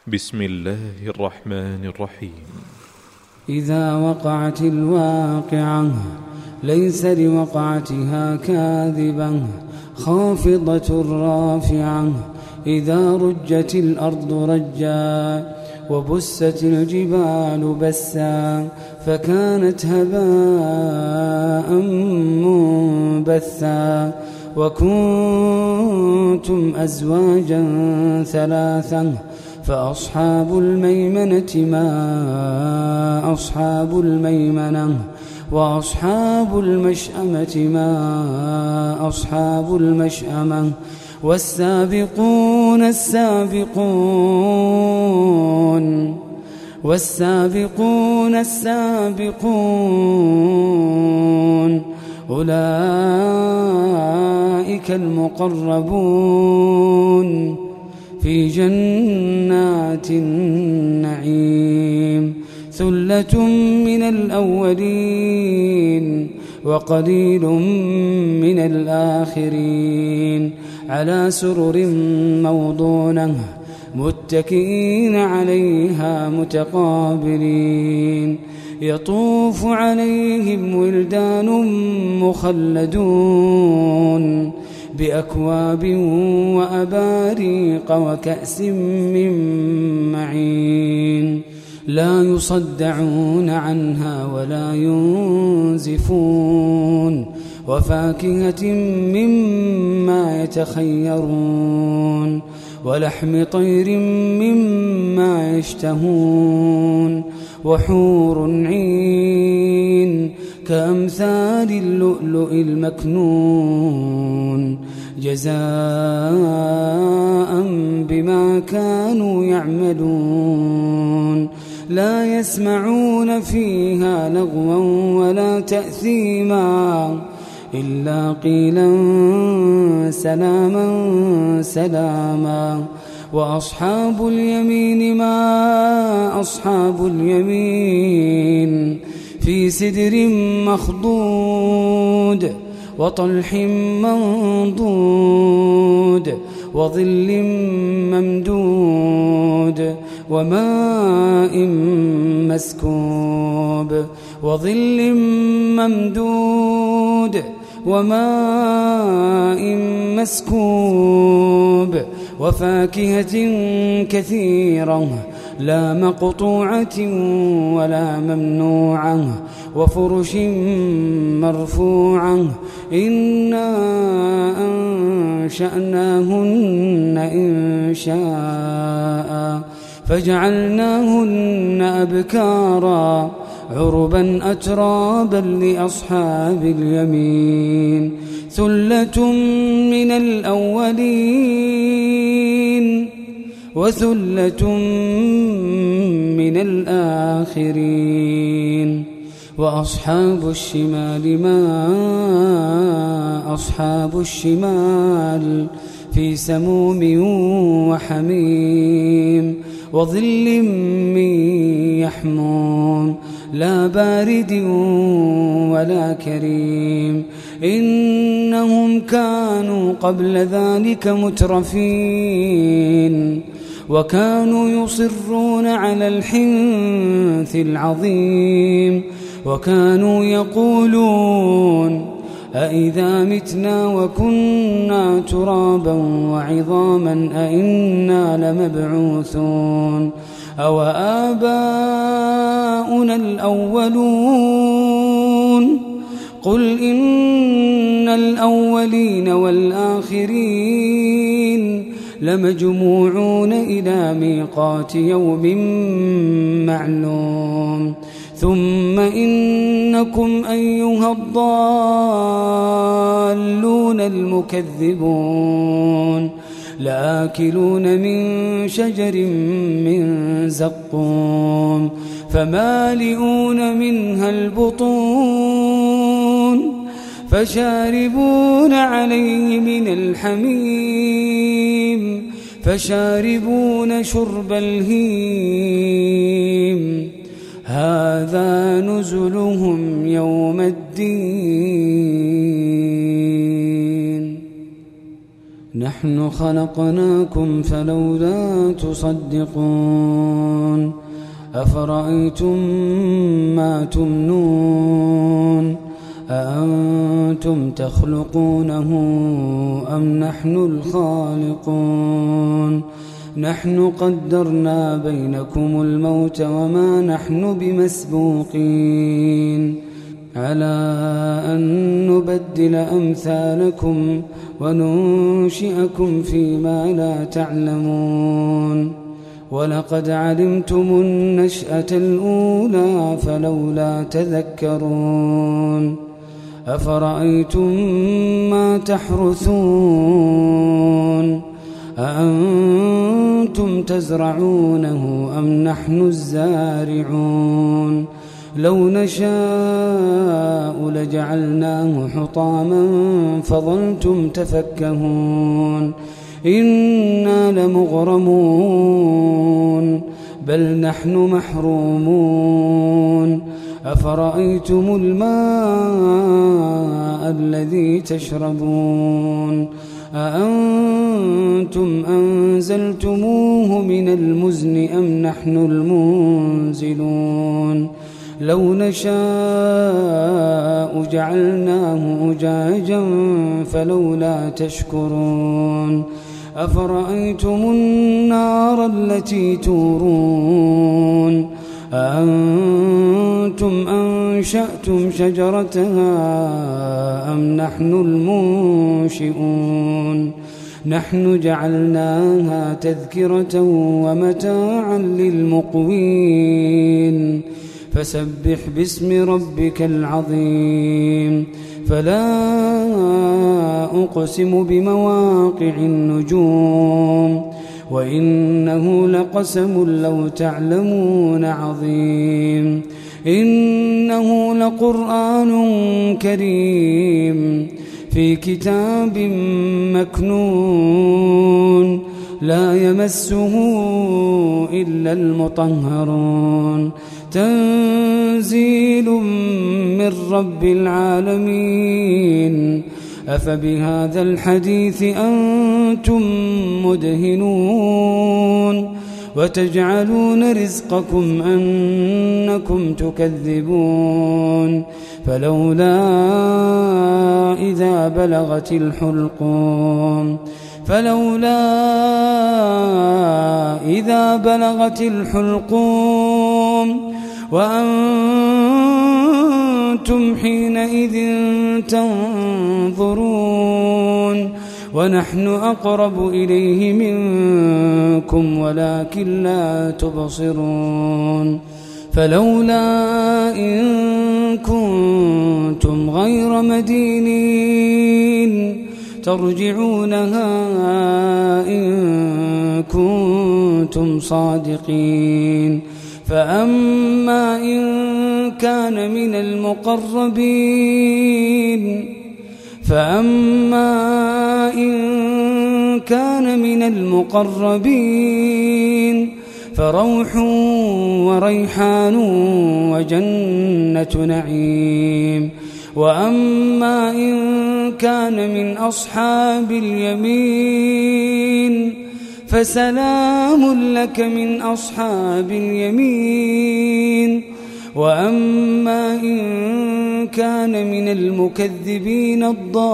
بسم الله الرحمن الرحيم. إذا وقعت الواقعة ليس لوقعتها كاذبة خافضة رافعة إذا رجت الأرض رجا وبست الجبال بسا فكانت هباء منبثا وكنتم أزواجا ثلاثا فأصحاب الميمنة ما أصحاب الميمنة وأصحاب المشأمة ما أصحاب المشأمة والسابقون السابقون أولئك المقربون في جنات النعيم ثلة من الأولين وقليل من الآخرين على سرر موضونة متكئين عليها متقابلين يطوف عليهم ولدان مخلدون بأكواب وأباريق وكأس من معين لا يصدعون عنها ولا ينزفون وفاكهة مما يتخيرون ولحم طير مما يشتهون وحور عين كأمثال اللؤلؤ المكنون جزاء بما كانوا يعملون لا يسمعون فيها لغوا ولا تأثيما إلا قيلا سلاما سلاما وأصحاب اليمين ما أصحاب اليمين في سدر مخضود وطلح منضود وظل ممدود وماء مسكوب وظل ممدود وماء مسكوب وفاكهة كثيرة لا مقطوعة ولا ممنوعة وفرش مرفوعة إنا أنشأناهن إنشاء فجعلناهن أبكارا عربا أترابا لأصحاب اليمين ثلة من الأولين وثلة من الآخرين وأصحاب الشمال ما أصحاب الشمال في سموم وحميم وظل من يحموم لا بارد ولا كريم إنهم كانوا قبل ذلك مترفين وكانوا يصرون على الحنث العظيم وكانوا يقولون أإذا متنا وكنا ترابا وعظاما أإنا لمبعوثون أو آباؤنا الأولون قل إن الأولين والآخرين لمجموعون إلى ميقات يوم معلوم ثم إنكم أيها الضالون المكذبون لآكلون من شجر من زقوم فمالئون منها البطون فشاربون عليه من الحميم فشاربون شرب الهيم هذا نزلهم يوم الدين نحن خلقناكم فلولا تصدقون أفرأيتم ما تمنون أأنتم تخلقونه أم نحن الخالقون نحن قدرنا بينكم الموت وما نحن بمسبوقين على أن نبدل أمثالكم وننشئكم فيما لا تعلمون ولقد علمتم النشأة الأولى فلولا تذكرون أفرأيتم ما تحرثون أأنتم تزرعونه أم نحن الزارعون لو نشاء لجعلناه حطاما فظلتم تفكهون إنا لمغرمون بل نحن محرومون أفرأيتم الماء الذي تشربون أأنتم أنزلتموه من المزن أم نحن المنزلون لو نشاء جعلناه أجاجا فلولا تشكرون أفرأيتم النار التي تورون أأنتم أنشأتم شجرتها أم نحن المنشئون نحن جعلناها تذكرة ومتاعا للمقوين فسبح باسم ربك العظيم فلا أقسم بمواقع النجوم وإنه لقسم لو تعلمون عظيم إنه لقرآن كريم في كتاب مكنون لا يمسه إلا المطهرون تنزيل من رب العالمين أفبهذا الحديث أنتم مدهنون وتجعلون رزقكم أنكم تكذبون فلولا إذا بلغت الحلقوم وأنتم حينئذ تنظرون ونحن أقرب إليه منكم ولكن لا تبصرون فلولا إن كنتم غير مدينين ترجعونها إن كنتم صادقين فأما إن كان من المقربين فروح وريحان وجنة نعيم وأما إن كان من أصحاب اليمين فسلام لك من أصحاب اليمين وأما إن كان من المكذبين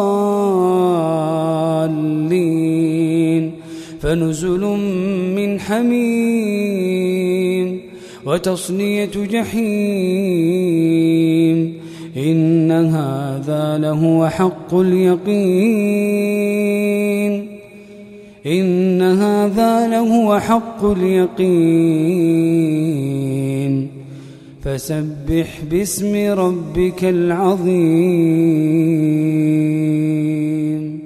الضالين فنزل من حميم وتصلية جحيم إن هذا لهو حق اليقين فسبح باسم ربك العظيم.